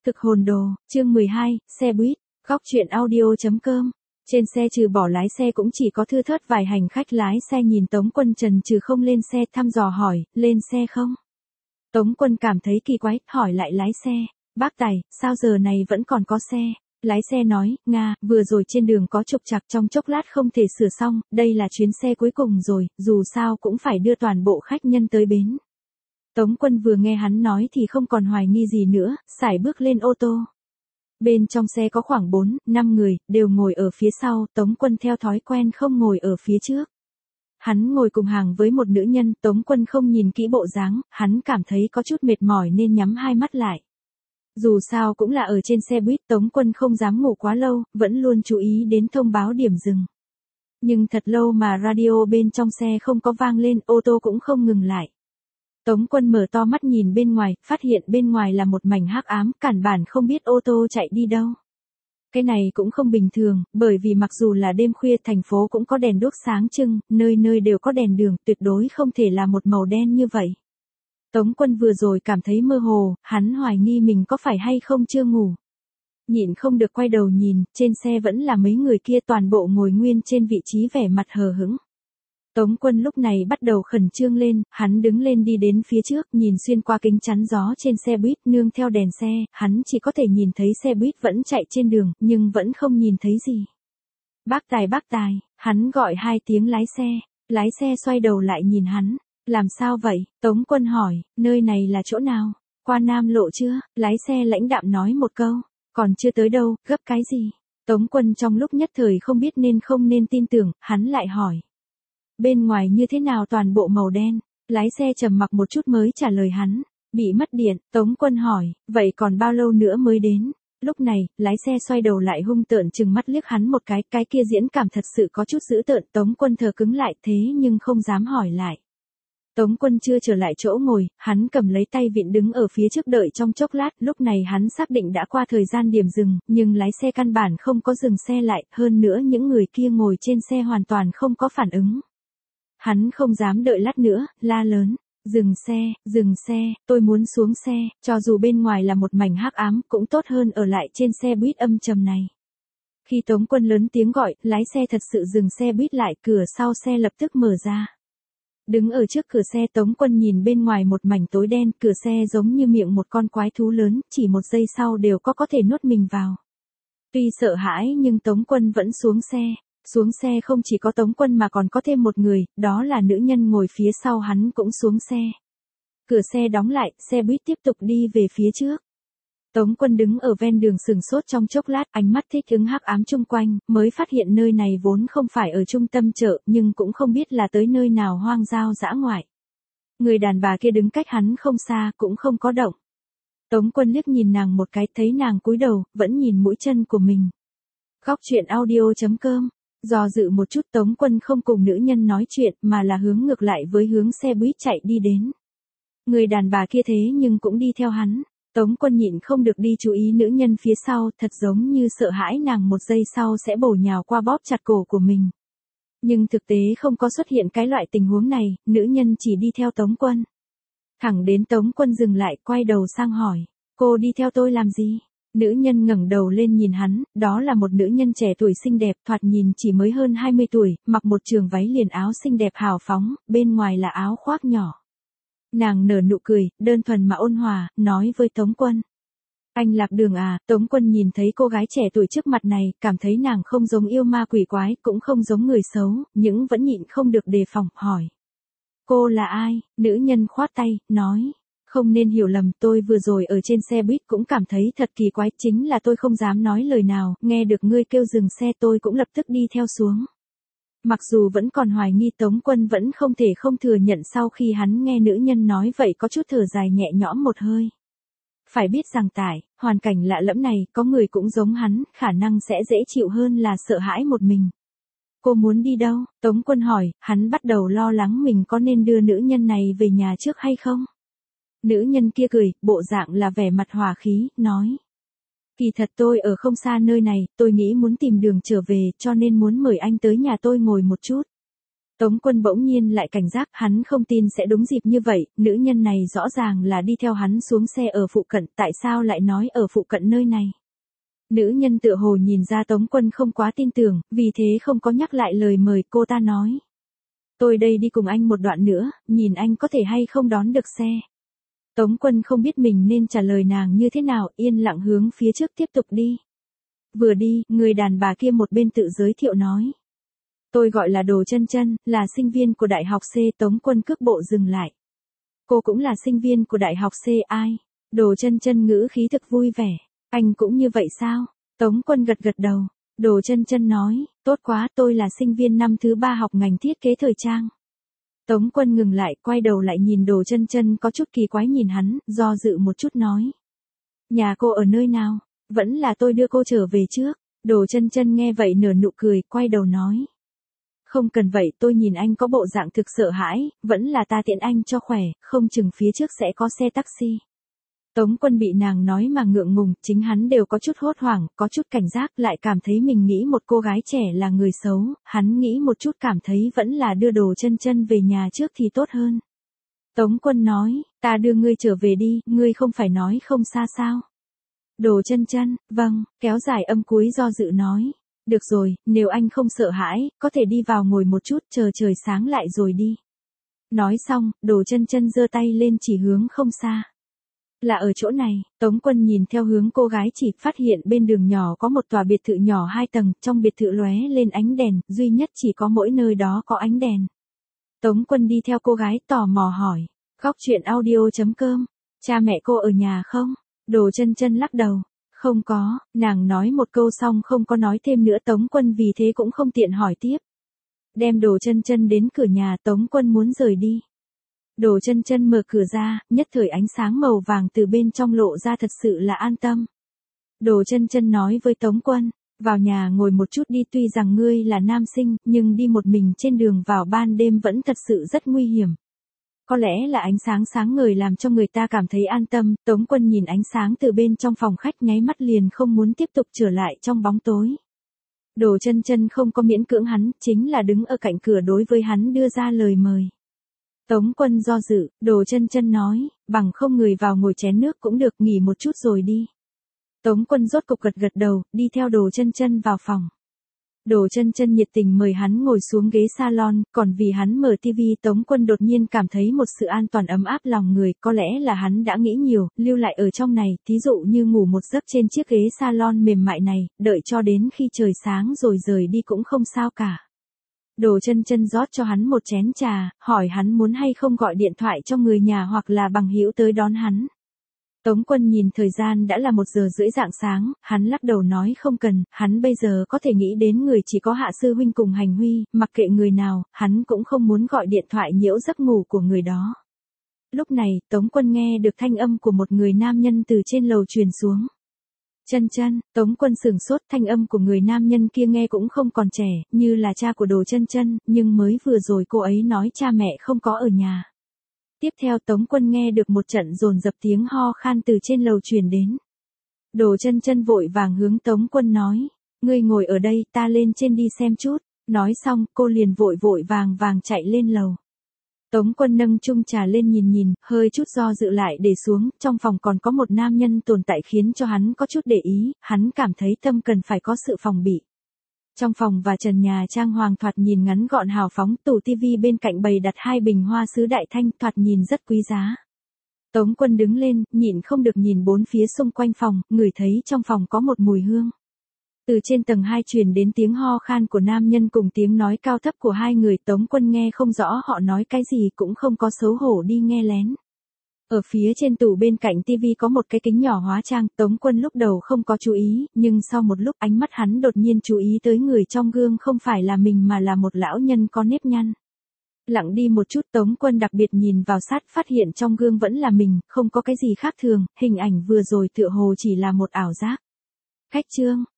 Thực hồn đồ, chương 12, xe buýt, góc truyện audio.com. Trên xe trừ bỏ lái xe cũng chỉ có thưa thớt vài hành khách lái xe nhìn Tống Quân chần chừ không lên xe, thăm dò hỏi, lên xe không? Tống Quân cảm thấy kỳ quái, hỏi lại lái xe, bác Tài, sao giờ này vẫn còn có xe? Lái xe nói, Nga, vừa rồi trên đường có trục trặc trong chốc lát không thể sửa xong, đây là chuyến xe cuối cùng rồi, dù sao cũng phải đưa toàn bộ khách nhân tới bến. Tống Quân vừa nghe hắn nói thì không còn hoài nghi gì nữa, sải bước lên ô tô. Bên trong xe có khoảng 4-5 người, đều ngồi ở phía sau, Tống Quân theo thói quen không ngồi ở phía trước. Hắn ngồi cùng hàng với một nữ nhân, Tống Quân không nhìn kỹ bộ dáng, hắn cảm thấy có chút mệt mỏi nên nhắm hai mắt lại. Dù sao cũng là ở trên xe buýt, Tống Quân không dám ngủ quá lâu, vẫn luôn chú ý đến thông báo điểm dừng. Nhưng thật lâu mà radio bên trong xe không có vang lên, ô tô cũng không ngừng lại. Tống Quân mở to mắt nhìn bên ngoài, phát hiện bên ngoài là một mảnh hắc ám, căn bản không biết ô tô chạy đi đâu. Cái này cũng không bình thường, bởi vì mặc dù là đêm khuya thành phố cũng có đèn đuốc sáng trưng, nơi nơi đều có đèn đường, tuyệt đối không thể là một màu đen như vậy. Tống Quân vừa rồi cảm thấy mơ hồ, hắn hoài nghi mình có phải hay không chưa ngủ. Nhịn không được quay đầu nhìn, trên xe vẫn là mấy người kia toàn bộ ngồi nguyên trên vị trí vẻ mặt hờ hững. Tống Quân lúc này bắt đầu khẩn trương lên, hắn đứng lên đi đến phía trước, nhìn xuyên qua kính chắn gió trên xe buýt nương theo đèn xe, hắn chỉ có thể nhìn thấy xe buýt vẫn chạy trên đường, nhưng vẫn không nhìn thấy gì. Bác Tài, hắn gọi hai tiếng lái xe xoay đầu lại nhìn hắn, làm sao vậy, Tống Quân hỏi, nơi này là chỗ nào, qua Nam Lộ chưa, lái xe lãnh đạm nói một câu, còn chưa tới đâu, gấp cái gì, Tống Quân trong lúc nhất thời không biết nên không nên tin tưởng, hắn lại hỏi. Bên ngoài như thế nào toàn bộ màu đen, lái xe trầm mặc một chút mới trả lời hắn, bị mất điện, Tống Quân hỏi, vậy còn bao lâu nữa mới đến, lúc này, lái xe xoay đầu lại hung tợn trừng mắt liếc hắn một cái kia diễn cảm thật sự có chút dữ tợn, Tống Quân thờ cứng lại thế nhưng không dám hỏi lại. Tống Quân chưa trở lại chỗ ngồi, hắn cầm lấy tay vịn đứng ở phía trước đợi trong chốc lát, lúc này hắn xác định đã qua thời gian điểm dừng, nhưng lái xe căn bản không có dừng xe lại, hơn nữa những người kia ngồi trên xe hoàn toàn không có phản ứng. Hắn không dám đợi lát nữa, la lớn, dừng xe, tôi muốn xuống xe, cho dù bên ngoài là một mảnh hắc ám, cũng tốt hơn ở lại trên xe buýt âm trầm này. Khi Tống Quân lớn tiếng gọi, lái xe thật sự dừng xe buýt lại, cửa sau xe lập tức mở ra. Đứng ở trước cửa xe Tống Quân nhìn bên ngoài một mảnh tối đen, cửa xe giống như miệng một con quái thú lớn, chỉ một giây sau đều có thể nuốt mình vào. Tuy sợ hãi nhưng Tống Quân vẫn xuống xe. Xuống xe không chỉ có Tống Quân mà còn có thêm một người, đó là nữ nhân ngồi phía sau hắn cũng xuống xe. Cửa xe đóng lại, xe buýt tiếp tục đi về phía trước. Tống Quân đứng ở ven đường sừng sốt trong chốc lát, ánh mắt thích ứng hắc ám chung quanh, mới phát hiện nơi này vốn không phải ở trung tâm chợ, nhưng cũng không biết là tới nơi nào hoang dã dã ngoại. Người đàn bà kia đứng cách hắn không xa, cũng không có động. Tống Quân liếc nhìn nàng một cái, thấy nàng cúi đầu, vẫn nhìn mũi chân của mình. Góc truyện audio.com. Do dự một chút Tống Quân không cùng nữ nhân nói chuyện mà là hướng ngược lại với hướng xe buýt chạy đi đến. Người đàn bà kia thế nhưng cũng đi theo hắn. Tống Quân nhịn không được đi chú ý nữ nhân phía sau, thật giống như sợ hãi nàng một giây sau sẽ bổ nhào qua bóp chặt cổ của mình. Nhưng thực tế không có xuất hiện cái loại tình huống này, nữ nhân chỉ đi theo Tống Quân. Thẳng đến Tống Quân dừng lại, quay đầu sang hỏi, cô đi theo tôi làm gì? Nữ nhân ngẩng đầu lên nhìn hắn, đó là một nữ nhân trẻ tuổi xinh đẹp, thoạt nhìn chỉ mới hơn 20 tuổi, mặc một trường váy liền áo xinh đẹp hào phóng, bên ngoài là áo khoác nhỏ. Nàng nở nụ cười, đơn thuần mà ôn hòa, nói với Tống Quân. Anh lạc đường à, Tống Quân nhìn thấy cô gái trẻ tuổi trước mặt này, cảm thấy nàng không giống yêu ma quỷ quái, cũng không giống người xấu, nhưng vẫn nhịn không được đề phòng, hỏi. Cô là ai? Nữ nhân khoát tay, nói. Không nên hiểu lầm, tôi vừa rồi ở trên xe buýt cũng cảm thấy thật kỳ quái, chính là tôi không dám nói lời nào, nghe được ngươi kêu dừng xe tôi cũng lập tức đi theo xuống. Mặc dù vẫn còn hoài nghi Tống Quân vẫn không thể không thừa nhận sau khi hắn nghe nữ nhân nói vậy có chút thở dài nhẹ nhõm một hơi. Phải biết rằng tại, hoàn cảnh lạ lẫm này, có người cũng giống hắn, khả năng sẽ dễ chịu hơn là sợ hãi một mình. Cô muốn đi đâu? Tống Quân hỏi, hắn bắt đầu lo lắng mình có nên đưa nữ nhân này về nhà trước hay không? Nữ nhân kia cười, bộ dạng là vẻ mặt hòa khí, nói. Kỳ thật tôi ở không xa nơi này, tôi nghĩ muốn tìm đường trở về cho nên muốn mời anh tới nhà tôi ngồi một chút. Tống Quân bỗng nhiên lại cảnh giác, hắn không tin sẽ đúng dịp như vậy, nữ nhân này rõ ràng là đi theo hắn xuống xe ở phụ cận, tại sao lại nói ở phụ cận nơi này. Nữ nhân tựa hồ nhìn ra Tống Quân không quá tin tưởng, vì thế không có nhắc lại lời mời, cô ta nói. Tôi đây đi cùng anh một đoạn nữa, nhìn anh có thể hay không đón được xe. Tống Quân không biết mình nên trả lời nàng như thế nào, yên lặng hướng phía trước tiếp tục đi. Vừa đi, người đàn bà kia một bên tự giới thiệu nói. Tôi gọi là Đồ Chân Chân, là sinh viên của Đại học C. Tống Quân cước bộ dừng lại. Cô cũng là sinh viên của Đại học C. Ai? Đồ Chân Chân ngữ khí thực vui vẻ. Anh cũng như vậy sao? Tống Quân gật gật đầu. Đồ Chân Chân nói, tốt quá, tôi là sinh viên năm thứ 3 học ngành thiết kế thời trang. Tống Quân ngừng lại, quay đầu lại nhìn Đồ Chân Chân có chút kỳ quái nhìn hắn, do dự một chút nói. Nhà cô ở nơi nào? Vẫn là tôi đưa cô trở về trước. Đồ Chân Chân nghe vậy nở nụ cười, quay đầu nói. Không cần vậy, tôi nhìn anh có bộ dạng thực sợ hãi, vẫn là ta tiện anh cho khỏe, không chừng phía trước sẽ có xe taxi. Tống Quân bị nàng nói mà ngượng ngùng, chính hắn đều có chút hốt hoảng, có chút cảnh giác, lại cảm thấy mình nghĩ một cô gái trẻ là người xấu, hắn nghĩ một chút cảm thấy vẫn là đưa Đồ Chân Chân về nhà trước thì tốt hơn. Tống Quân nói, ta đưa ngươi trở về đi, ngươi không phải nói không xa sao. Đồ Chân Chân, vâng, kéo dài âm cuối do dự nói. Được rồi, nếu anh không sợ hãi, có thể đi vào ngồi một chút, chờ trời sáng lại rồi đi. Nói xong, Đồ Chân Chân giơ tay lên chỉ hướng không xa. Là ở chỗ này, Tống Quân nhìn theo hướng cô gái chỉ, phát hiện bên đường nhỏ có một tòa biệt thự nhỏ 2 tầng, trong biệt thự lóe lên ánh đèn, duy nhất chỉ có mỗi nơi đó có ánh đèn. Tống Quân đi theo cô gái tò mò hỏi, Góc Chuyện Audio.com, cha mẹ cô ở nhà không? Đồ Chân Chân lắc đầu. Không có, nàng nói một câu xong không có nói thêm nữa, Tống Quân vì thế cũng không tiện hỏi tiếp. Đem Đồ Chân Chân đến cửa nhà, Tống Quân muốn rời đi. Đồ Chân Chân mở cửa ra, nhất thời ánh sáng màu vàng từ bên trong lộ ra, thật sự là an tâm. Đồ Chân Chân nói với Tống Quân, vào nhà ngồi một chút đi, tuy rằng ngươi là nam sinh, nhưng đi một mình trên đường vào ban đêm vẫn thật sự rất nguy hiểm. Có lẽ là ánh sáng sáng ngời làm cho người ta cảm thấy an tâm, Tống Quân nhìn ánh sáng từ bên trong phòng khách nháy mắt liền không muốn tiếp tục trở lại trong bóng tối. Đồ Chân Chân không có miễn cưỡng hắn, chính là đứng ở cạnh cửa đối với hắn đưa ra lời mời. Tống Quân do dự, Đồ Chân Chân nói, bằng không người vào ngồi chén nước cũng được, nghỉ một chút rồi đi. Tống Quân rốt cục gật gật đầu, đi theo Đồ Chân Chân vào phòng. Đồ Chân Chân nhiệt tình mời hắn ngồi xuống ghế salon, còn vì hắn mở tivi, Tống Quân đột nhiên cảm thấy một sự an toàn ấm áp lòng người, có lẽ là hắn đã nghĩ nhiều, lưu lại ở trong này, thí dụ như ngủ một giấc trên chiếc ghế salon mềm mại này, đợi cho đến khi trời sáng rồi rời đi cũng không sao cả. Đồ Chân Chân rót cho hắn một chén trà, hỏi hắn muốn hay không gọi điện thoại cho người nhà hoặc là bằng hữu tới đón hắn. Tống Quân nhìn thời gian đã là 1:30 rạng sáng, hắn lắc đầu nói không cần, hắn bây giờ có thể nghĩ đến người chỉ có Hạ sư huynh cùng Hành Huy, mặc kệ người nào, hắn cũng không muốn gọi điện thoại nhiễu giấc ngủ của người đó. Lúc này, Tống Quân nghe được thanh âm của một người nam nhân từ trên lầu truyền xuống. Chân Chân, Tống Quân sửng sốt, thanh âm của người nam nhân kia nghe cũng không còn trẻ, như là cha của Đồ Chân Chân, nhưng mới vừa rồi cô ấy nói cha mẹ không có ở nhà. Tiếp theo Tống Quân nghe được một trận dồn dập tiếng ho khan từ trên lầu truyền đến. Đồ Chân Chân vội vàng hướng Tống Quân nói, ngươi ngồi ở đây, ta lên trên đi xem chút. Nói xong, cô liền vội vàng chạy lên lầu. Tống Quân nâng chung trà lên nhìn nhìn, hơi chút do dự lại để xuống, trong phòng còn có một nam nhân tồn tại khiến cho hắn có chút để ý, hắn cảm thấy tâm cần phải có sự phòng bị. Trong phòng và trần nhà trang hoàng thoạt nhìn ngắn gọn hào phóng, tủ tivi bên cạnh bày đặt 2 bình hoa sứ đại thanh, thoạt nhìn rất quý giá. Tống Quân đứng lên, nhịn không được nhìn bốn phía xung quanh phòng, ngửi thấy trong phòng có một mùi hương. Từ trên tầng 2 truyền đến tiếng ho khan của nam nhân cùng tiếng nói cao thấp của hai người, Tống Quân nghe không rõ họ nói cái gì, cũng không có xấu hổ đi nghe lén. Ở phía trên tủ bên cạnh tivi có một cái kính nhỏ hóa trang, Tống Quân lúc đầu không có chú ý, nhưng sau một lúc ánh mắt hắn đột nhiên chú ý tới người trong gương không phải là mình mà là một lão nhân có nếp nhăn. Lặng đi một chút, Tống Quân đặc biệt nhìn vào sát, phát hiện trong gương vẫn là mình, không có cái gì khác thường, hình ảnh vừa rồi tựa hồ chỉ là một ảo giác. Khách trương,